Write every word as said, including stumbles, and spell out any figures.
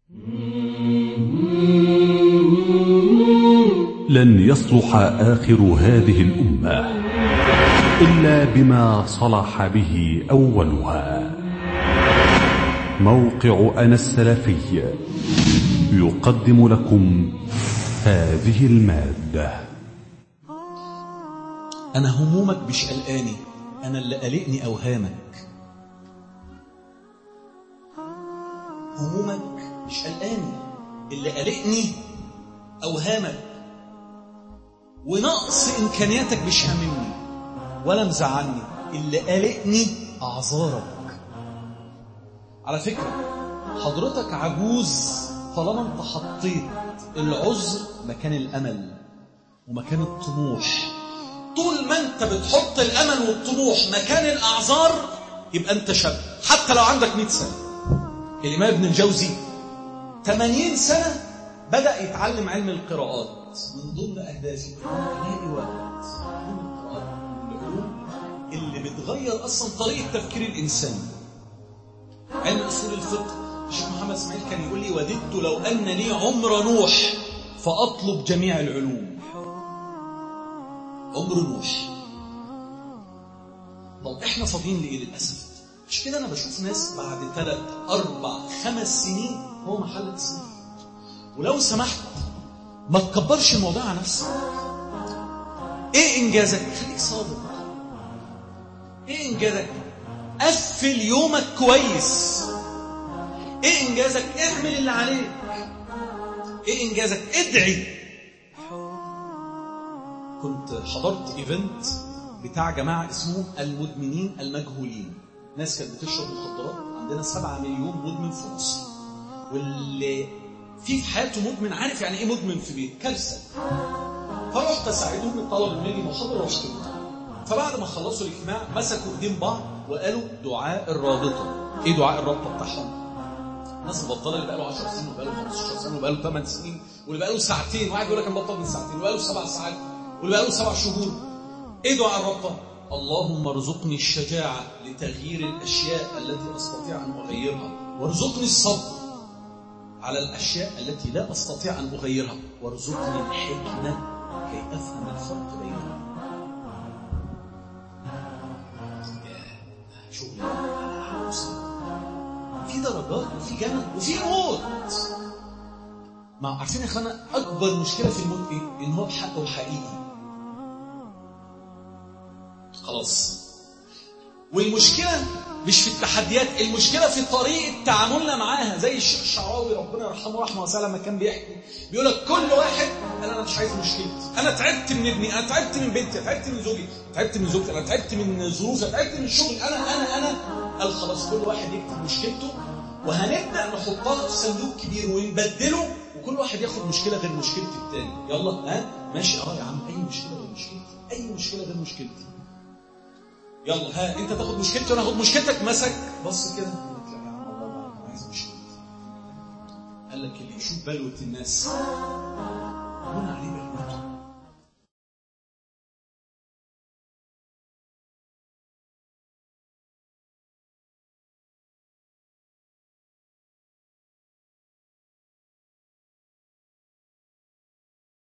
لن يصلح آخر هذه الأمة إلا بما صلح به أولها. موقع أنا السلفي يقدم لكم هذه المادة. أنا همومك مش قلقاني، أنا اللي قلقني أوهامك. همومك مش قلقاني، اللي قلقني أوهامك. ونقص إمكانياتك مش هاممني ولا مزعلني، اللي قلقني أعذارك. على فكرة حضرتك عجوز طالما انت حطيت العذر مكان الأمل ومكان الطموح. طول ما انت بتحط الأمل والطموح مكان الأعذار يبقى انت شاب، حتى لو عندك مئة سنة. الإمام ابن الجوزي ثمانين سنة بدأ يتعلم علم القراءات. من ضمن أهدافه ألاقي وقت علم القراءات من العلوم اللي بتغير أصلا طريقة تفكير الإنسان. علم أصول الفقه، الشيخ محمد اسماعيل كان يقول لي: وددت لو أن لي عمر نوح فأطلب جميع العلوم. عمر نوح. طب إحنا فاضيين لإيه للأسف؟ مش كده أنا بشوف ناس بعد ثلاث أربع خمس سنين هو محل تسليم. ولو سمحت ما تكبرش الموضوع على نفسك. ايه انجازك؟ خليك صادق. ايه انجازك؟ قفل يومك كويس. ايه انجازك؟ اعمل اللي عليك. ايه انجازك؟ ادعي. كنت حضرت ايفنت بتاع جماعة اسمه المدمنين المجهولين. ناس كانت بتشرب مخدرات. عندنا سبعة مليون مدمن في مصر، واللي في في حياته مدمن عارف يعني ايه مدمن في بيت كارثه. فرحت اساعدهم من طلب مني محاضره ورحت لهم. فبعد ما خلصوا الاجتماع مسكوا ايدين بعض وقالوا دعاء الرابطه. ايه دعاء الرابطه بتاعهم؟ الناس البطاله اللي بقى له عشر سنين وبقى له خمستاشر سنه وبقى له ثمان سنين واللي بقى له ساعتين، واحد يقول لك انا بطل من ساعتين، واللي بقى له سبع ساعات، واللي بقى له سبع شهور. ايه دعاء الرابطه؟ اللهم ارزقني الشجاعه لتغيير الاشياء التي استطيع ان اغيرها، وارزقني الصبر على الأشياء التي لا أستطيع أن أغيرها، وارزقني الحكمة كي أفهم الفرق بينهم. شغل في درجات وفي جنة وفي موت. ما عارفين يا أخوانا أكبر مشكلة في الموت إيه؟ إن هو بحق وحقيقي. خلاص. والمشكلة مش في التحديات، المشكلة في طريقة تعاملنا معاها. زي الشيخ الشعراوي ربنا يرحمه رحمه واسعة لما كان بيحكي بيقول لك كل واحد قال انا مش عايز مشكلتي، انا تعبت من ابني، انا تعبت من بنتي، انا تعبت من زوجي، تعبت من زوجتي، انا تعبت من ظروفي، انا تعبت من الشغل، انا انا انا قال خلاص كل واحد يكتب مشكلته وهنبدا نحطها في صندوق كبير ونبدله، وكل واحد ياخد مشكله غير مشكله الثاني. يلا ها ماشي اه يا عم، اي مشكله غير مشكلتي، اي مشكله غير مشكلتي. يلا ها انت تاخد مشكلتي وانا هاخد مشكلتك. مسك بص كده قال لك لا يا عم الله معاك انا عايز مشكلتي. قال لك اللي يشوف بلوه الناس هون عليه بلوته.